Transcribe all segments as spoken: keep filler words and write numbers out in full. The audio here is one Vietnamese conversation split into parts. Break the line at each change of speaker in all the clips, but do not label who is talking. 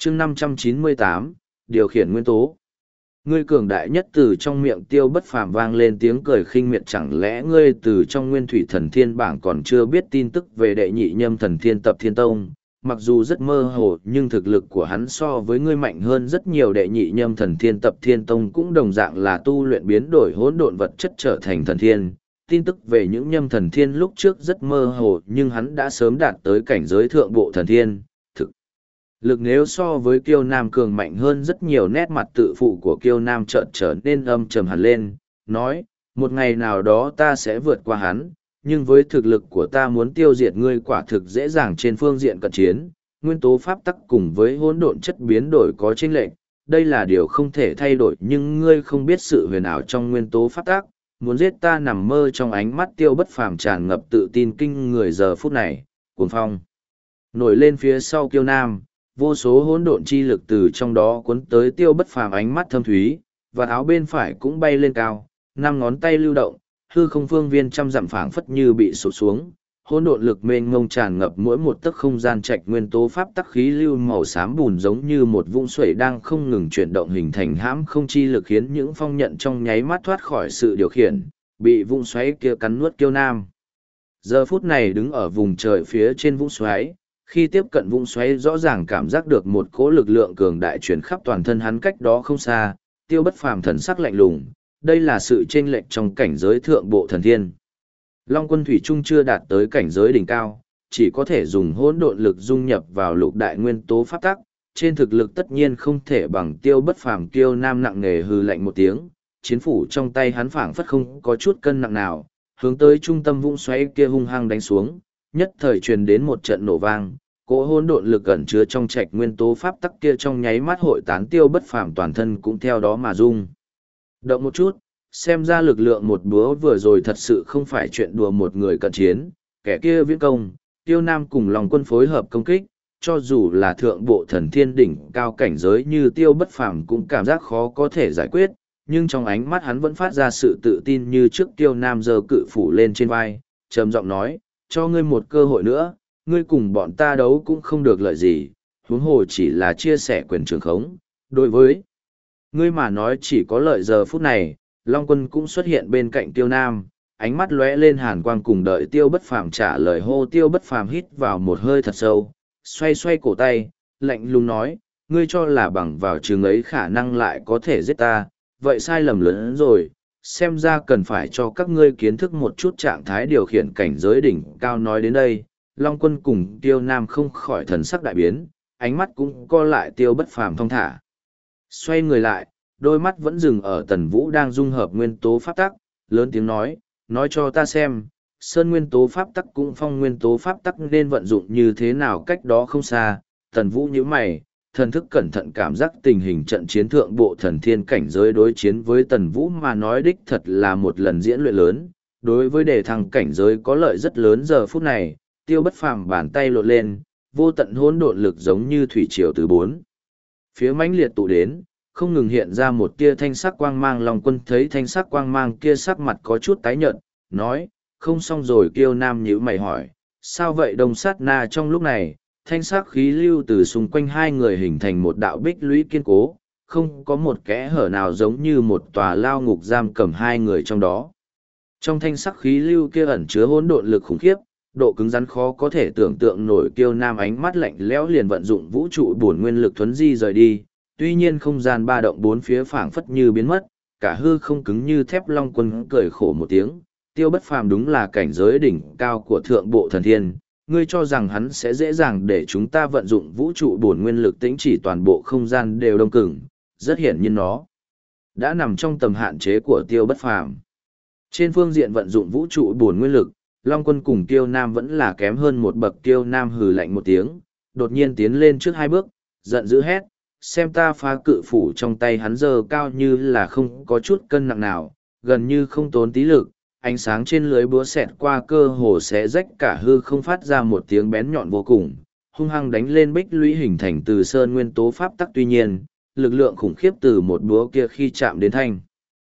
chương năm trăm chín mươi tám, điều khiển nguyên tố. Ngươi cường đại nhất từ trong miệng Tiêu Bất Phàm vang lên tiếng cười khinh miệt, chẳng lẽ ngươi từ trong nguyên thủy thần thiên bảng còn chưa biết tin tức về đệ nhị nhâm thần thiên tập thiên tông. Mặc dù rất mơ hồ nhưng thực lực của hắn so với ngươi mạnh hơn rất nhiều. Đệ nhị nhâm thần thiên tập thiên tông cũng đồng dạng là tu luyện biến đổi hỗn độn vật chất trở thành thần thiên. Tin tức về những nhâm thần thiên lúc trước rất mơ hồ nhưng hắn đã sớm đạt tới cảnh giới thượng bộ thần thiên. Thực lực nếu so với Kiêu Nam cường mạnh hơn rất nhiều. Nét mặt tự phụ của Kiêu Nam chợt trở nên âm trầm hẳn lên, nói, một ngày nào đó ta sẽ vượt qua hắn, nhưng với thực lực của ta muốn tiêu diệt ngươi quả thực dễ dàng. Trên phương diện cận chiến, nguyên tố pháp tắc cùng với hỗn độn chất biến đổi có chênh lệch, đây là điều không thể thay đổi, nhưng ngươi không biết sự huyền ảo trong nguyên tố pháp tắc, muốn giết ta nằm mơ. Trong ánh mắt Tiêu Bất Phàm tràn ngập tự tin kinh người. Giờ phút này, cuồng phong nổi lên phía sau Kiêu Nam, vô số hỗn độn chi lực từ trong đó cuốn tới Tiêu Bất Phàm, ánh mắt thâm thúy, và áo bên phải cũng bay lên cao, năm ngón tay lưu động, hư không phương viên trăm dặm phảng phất như bị sụp xuống, hỗn độn lực mênh mông tràn ngập mỗi một tấc không gian. Trạch nguyên tố pháp tắc khí lưu màu xám bùn giống như một vũng xoáy đang không ngừng chuyển động hình thành hãm không chi lực, khiến những phong nhận trong nháy mắt thoát khỏi sự điều khiển, bị vũng xoáy kia cắn nuốt. Kiêu Nam giờ phút này đứng ở vùng trời phía trên vũng xoáy, khi tiếp cận vũng xoáy rõ ràng cảm giác được một cỗ lực lượng cường đại chuyển khắp toàn thân hắn. Cách đó không xa, Tiêu Bất Phàm thần sắc lạnh lùng, đây là sự chênh lệch trong cảnh giới thượng bộ thần thiên. Long Quân thủy chung chưa đạt tới cảnh giới đỉnh cao, chỉ có thể dùng hỗn độn lực dung nhập vào lục đại nguyên tố pháp tắc, trên thực lực tất nhiên không thể bằng Tiêu Bất Phàm. Kiêu Nam nặng nề hừ lạnh một tiếng, chiến phủ trong tay hắn phảng phất không có chút cân nặng nào, hướng tới trung tâm vũng xoáy kia hung hăng đánh xuống, nhất thời truyền đến một trận nổ vang. Cỗ hỗn độn lực ẩn chứa trong trạch nguyên tố pháp tắc kia trong nháy mắt hội tán. Tiêu Bất Phàm toàn thân cũng theo đó mà rung động một chút, xem ra lực lượng một búa vừa rồi thật sự không phải chuyện đùa. Một người cận chiến, kẻ kia viễn công, Tiêu Nam cùng Long Quân phối hợp công kích, cho dù là thượng bộ thần thiên đỉnh cao cảnh giới như Tiêu Bất Phàm cũng cảm giác khó có thể giải quyết, nhưng trong ánh mắt hắn vẫn phát ra sự tự tin như trước. Tiêu Nam giơ cự phủ lên trên vai, trầm giọng nói, cho ngươi một cơ hội nữa, ngươi cùng bọn ta đấu cũng không được lợi gì, huống hồ chỉ là chia sẻ quyền trường khống, đối với ngươi mà nói chỉ có lợi. Giờ phút này, Long Quân cũng xuất hiện bên cạnh Tiêu Nam, ánh mắt lóe lên hàn quang, cùng đợi Tiêu Bất Phàm trả lời. Hô! Tiêu Bất Phàm hít vào một hơi thật sâu, xoay xoay cổ tay, lạnh lùng nói, ngươi cho là bằng vào trường ấy khả năng lại có thể giết ta, vậy sai lầm lớn hơn rồi. Xem ra cần phải cho các ngươi kiến thức một chút trạng thái điều khiển cảnh giới đỉnh cao. Nói đến đây, Long Quân cùng Tiêu Nam không khỏi thần sắc đại biến, ánh mắt cũng co lại. Tiêu Bất Phàm thong thả xoay người lại, đôi mắt vẫn dừng ở Tần Vũ đang dung hợp nguyên tố pháp tắc, lớn tiếng nói, nói cho ta xem, sơn nguyên tố pháp tắc cũng phong nguyên tố pháp tắc nên vận dụng như thế nào. Cách đó không xa, Tần Vũ nhíu mày, thần thức cẩn thận cảm giác tình hình trận chiến thượng bộ thần thiên cảnh giới. Đối chiến với Tần Vũ mà nói đích thật là một lần diễn luyện lớn, đối với đề thăng cảnh giới có lợi rất lớn. Giờ phút này, Tiêu Bất Phàm bàn tay lộn lên, vô tận hỗn độn lực giống như thủy triều từ bốn phía mãnh liệt tụ đến, không ngừng hiện ra một tia thanh sắc quang mang. Long Quân thấy thanh sắc quang mang kia sắc mặt có chút tái nhợt, nói, không xong rồi. Kiêu Nam nhíu mày hỏi, sao vậy? Đông sát na trong lúc này, thanh sắc khí lưu từ xung quanh hai người hình thành một đạo bích lũy kiên cố, không có một kẽ hở nào, giống như một tòa lao ngục giam cầm hai người trong đó. Trong thanh sắc khí lưu kia ẩn chứa hỗn độn lực khủng khiếp, độ cứng rắn khó có thể tưởng tượng nổi. Kiêu Nam ánh mắt lạnh lẽo liền vận dụng vũ trụ bổn nguyên lực thuấn di rời đi, tuy nhiên không gian ba động bốn phía phảng phất như biến mất, cả hư không cứng như thép. Long Quân cười khổ một tiếng, Tiêu Bất Phàm đúng là cảnh giới đỉnh cao của thượng bộ thần thiên, ngươi cho rằng hắn sẽ dễ dàng để chúng ta vận dụng vũ trụ bổn nguyên lực tĩnh chỉ toàn bộ không gian đều đông cứng? Rất hiển nhiên nó đã nằm trong tầm hạn chế của Tiêu Bất Phàm. Trên phương diện vận dụng vũ trụ bổn nguyên lực, Long Quân cùng Tiêu Nam vẫn là kém hơn một bậc. Tiêu Nam hừ lạnh một tiếng, đột nhiên tiến lên trước hai bước, giận dữ hét, xem ta phá! Cự phủ trong tay hắn giơ cao như là không có chút cân nặng nào, gần như không tốn tí lực, ánh sáng trên lưới búa xẹt qua cơ hồ xé rách cả hư không, phát ra một tiếng bén nhọn vô cùng, hung hăng đánh lên bích lũy hình thành từ sơn nguyên tố pháp tắc. Tuy nhiên, lực lượng khủng khiếp từ một búa kia khi chạm đến thanh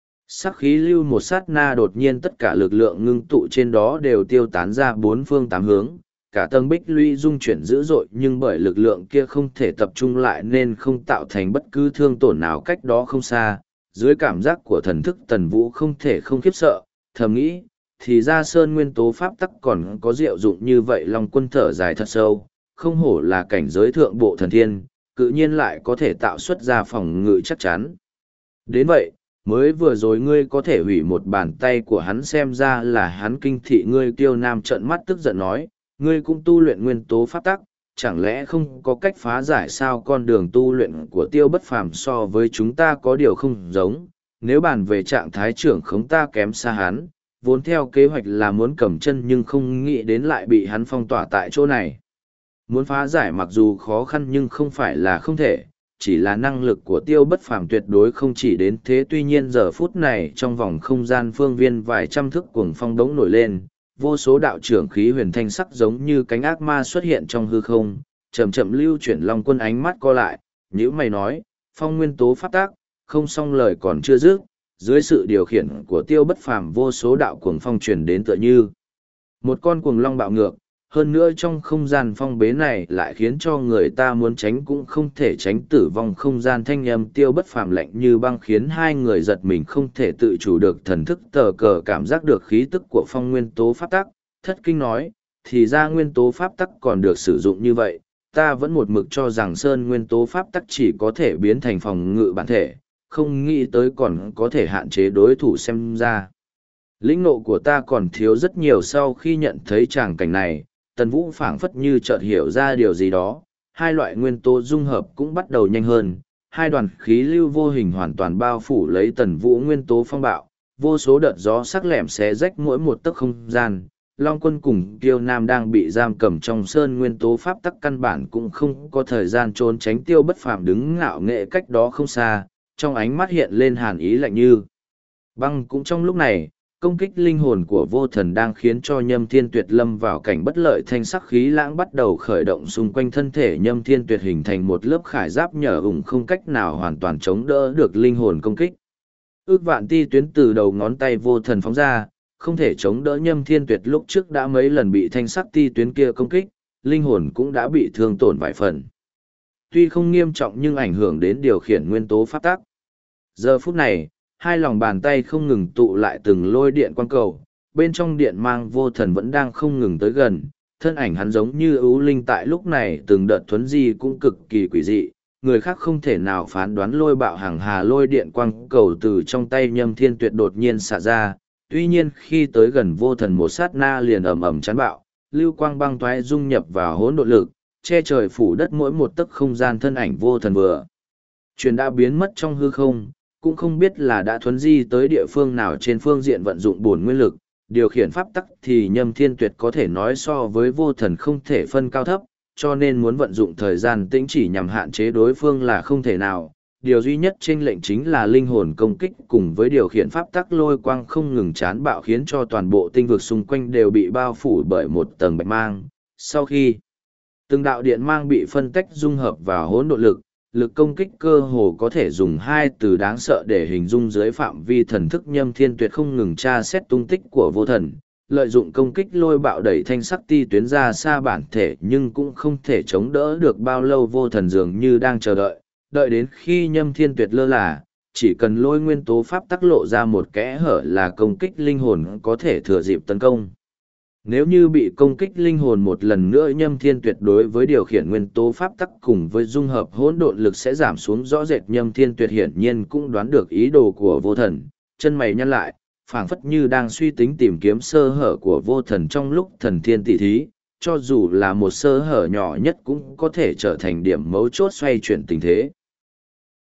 sắc khí lưu một sát na, đột nhiên tất cả lực lượng ngưng tụ trên đó đều tiêu tán ra bốn phương tám hướng, cả tầng bích lũy rung chuyển dữ dội nhưng bởi lực lượng kia không thể tập trung lại nên không tạo thành bất cứ thương tổn nào cách đó không xa. Dưới cảm giác của thần thức Tần Vũ không thể không khiếp sợ, thầm nghĩ, thì ra sơn nguyên tố pháp tắc còn có diệu dụng như vậy. Long Quân thở dài thật sâu, không hổ là cảnh giới thượng bộ thần thiên, cự nhiên lại có thể tạo xuất ra phòng ngự chắc chắn. Đến vậy, mới vừa rồi ngươi có thể hủy một bàn tay của hắn, xem ra là hắn kinh thị ngươi. Tiêu Nam trợn mắt tức giận nói, ngươi cũng tu luyện nguyên tố pháp tắc, chẳng lẽ không có cách phá giải sao? Con đường tu luyện của Tiêu Bất Phàm so với chúng ta có điều không giống, nếu bàn về trạng thái trưởng khống ta kém xa hắn, vốn theo kế hoạch là muốn cầm chân nhưng không nghĩ đến lại bị hắn phong tỏa tại chỗ này. Muốn phá giải mặc dù khó khăn nhưng không phải là không thể, chỉ là năng lực của Tiêu Bất Phàm tuyệt đối không chỉ đến thế. Tuy nhiên giờ phút này trong vòng không gian phương viên vài trăm thước cuồng phong đống nổi lên, vô số đạo trưởng khí huyền thanh sắc giống như cánh ác ma xuất hiện trong hư không, chậm chậm lưu chuyển. Long Quân ánh mắt co lại, nhíu mày nói, phong nguyên tố pháp tác, không xong lời còn chưa dứt, dưới sự điều khiển của Tiêu Bất Phàm vô số đạo cuồng phong truyền đến tựa như một con cuồng long bạo ngược. Hơn nữa trong không gian phong bế này lại khiến cho người ta muốn tránh cũng không thể tránh. Tử vong không gian thanh âm Tiêu Bất Phàm lạnh như băng khiến hai người giật mình, không thể tự chủ được thần thức tờ cờ cảm giác được khí tức của phong nguyên tố pháp tắc, thất kinh nói, thì ra nguyên tố pháp tắc còn được sử dụng như vậy. Ta vẫn một mực cho rằng sơn nguyên tố pháp tắc chỉ có thể biến thành phòng ngự bản thể, không nghĩ tới còn có thể hạn chế đối thủ. Xem ra lĩnh ngộ của ta còn thiếu rất nhiều. Sau khi nhận thấy tràng cảnh này, Tần Vũ phảng phất như chợt hiểu ra điều gì đó, hai loại nguyên tố dung hợp cũng bắt đầu nhanh hơn, hai đoàn khí lưu vô hình hoàn toàn bao phủ lấy Tần Vũ. Nguyên tố phong bạo, vô số đợt gió sắc lẻm xé rách mỗi một tấc không gian. Long Quân cùng Tiêu Nam đang bị giam cầm trong sơn nguyên tố pháp tắc, căn bản cũng không có thời gian trốn tránh. Tiêu Bất Phàm đứng ngạo nghệ cách đó không xa, trong ánh mắt hiện lên hàn ý lạnh như băng. Cũng trong lúc này, công kích linh hồn của vô thần đang khiến cho Nhâm Thiên Tuyệt lâm vào cảnh bất lợi. Thanh sắc khí lãng bắt đầu khởi động xung quanh thân thể Nhâm Thiên Tuyệt, hình thành một lớp khải giáp nhờ ủng không cách nào hoàn toàn chống đỡ được linh hồn công kích. Ước vạn ti tuyến từ đầu ngón tay vô thần phóng ra, không thể chống đỡ Nhâm Thiên Tuyệt. Lúc trước đã mấy lần bị thanh sắc ti tuyến kia công kích, linh hồn cũng đã bị thương tổn vài phần. Tuy không nghiêm trọng nhưng ảnh hưởng đến điều khiển nguyên tố pháp tắc. Giờ phút này, hai lòng bàn tay không ngừng tụ lại từng lôi điện quang cầu, bên trong điện mang vô thần vẫn đang không ngừng tới gần. Thân ảnh hắn giống như ưu linh tại lúc này, từng đợt thuấn di cũng cực kỳ quỷ dị, người khác không thể nào phán đoán. Lôi bạo hàng hà lôi điện quang cầu từ trong tay Nhâm Thiên Tuyệt đột nhiên xạ ra, tuy nhiên khi tới gần vô thần một sát na liền ầm ầm chán bạo, lưu quang băng toái dung nhập vào hỗn độn lực, che trời phủ đất mỗi một tấc không gian. Thân ảnh vô thần vừa truyền đã biến mất trong hư không, cũng không biết là đã thuấn di tới địa phương nào. Trên phương diện vận dụng bổn nguyên lực, điều khiển pháp tắc thì Nhâm Thiên Tuyệt có thể nói so với vô thần không thể phân cao thấp, cho nên muốn vận dụng thời gian tĩnh chỉ nhằm hạn chế đối phương là không thể nào. Điều duy nhất chênh lệnh chính là linh hồn công kích cùng với điều khiển pháp tắc lôi quang không ngừng chán bạo, khiến cho toàn bộ tinh vực xung quanh đều bị bao phủ bởi một tầng bạch mang. Sau khi từng đạo điện mang bị phân tách dung hợp vào hỗn độn lực, lực công kích cơ hồ có thể dùng hai từ đáng sợ để hình dung. Dưới phạm vi thần thức Nhâm Thiên Tuyệt không ngừng tra xét tung tích của vô thần, lợi dụng công kích lôi bạo đẩy thanh sắc ti tuyến ra xa bản thể, nhưng cũng không thể chống đỡ được bao lâu. Vô thần dường như đang chờ đợi, đợi đến khi Nhâm Thiên Tuyệt lơ là, chỉ cần lôi nguyên tố pháp tắc lộ ra một kẽ hở là công kích linh hồn có thể thừa dịp tấn công. Nếu như bị công kích linh hồn một lần nữa, Nhâm Thiên Tuyệt đối với điều khiển nguyên tố pháp tắc cùng với dung hợp hỗn độn lực sẽ giảm xuống rõ rệt. Nhâm Thiên Tuyệt hiển nhiên cũng đoán được ý đồ của vô thần, chân mày nhăn lại, phảng phất như đang suy tính tìm kiếm sơ hở của vô thần trong lúc thần thiên tỷ thí, cho dù là một sơ hở nhỏ nhất cũng có thể trở thành điểm mấu chốt xoay chuyển tình thế.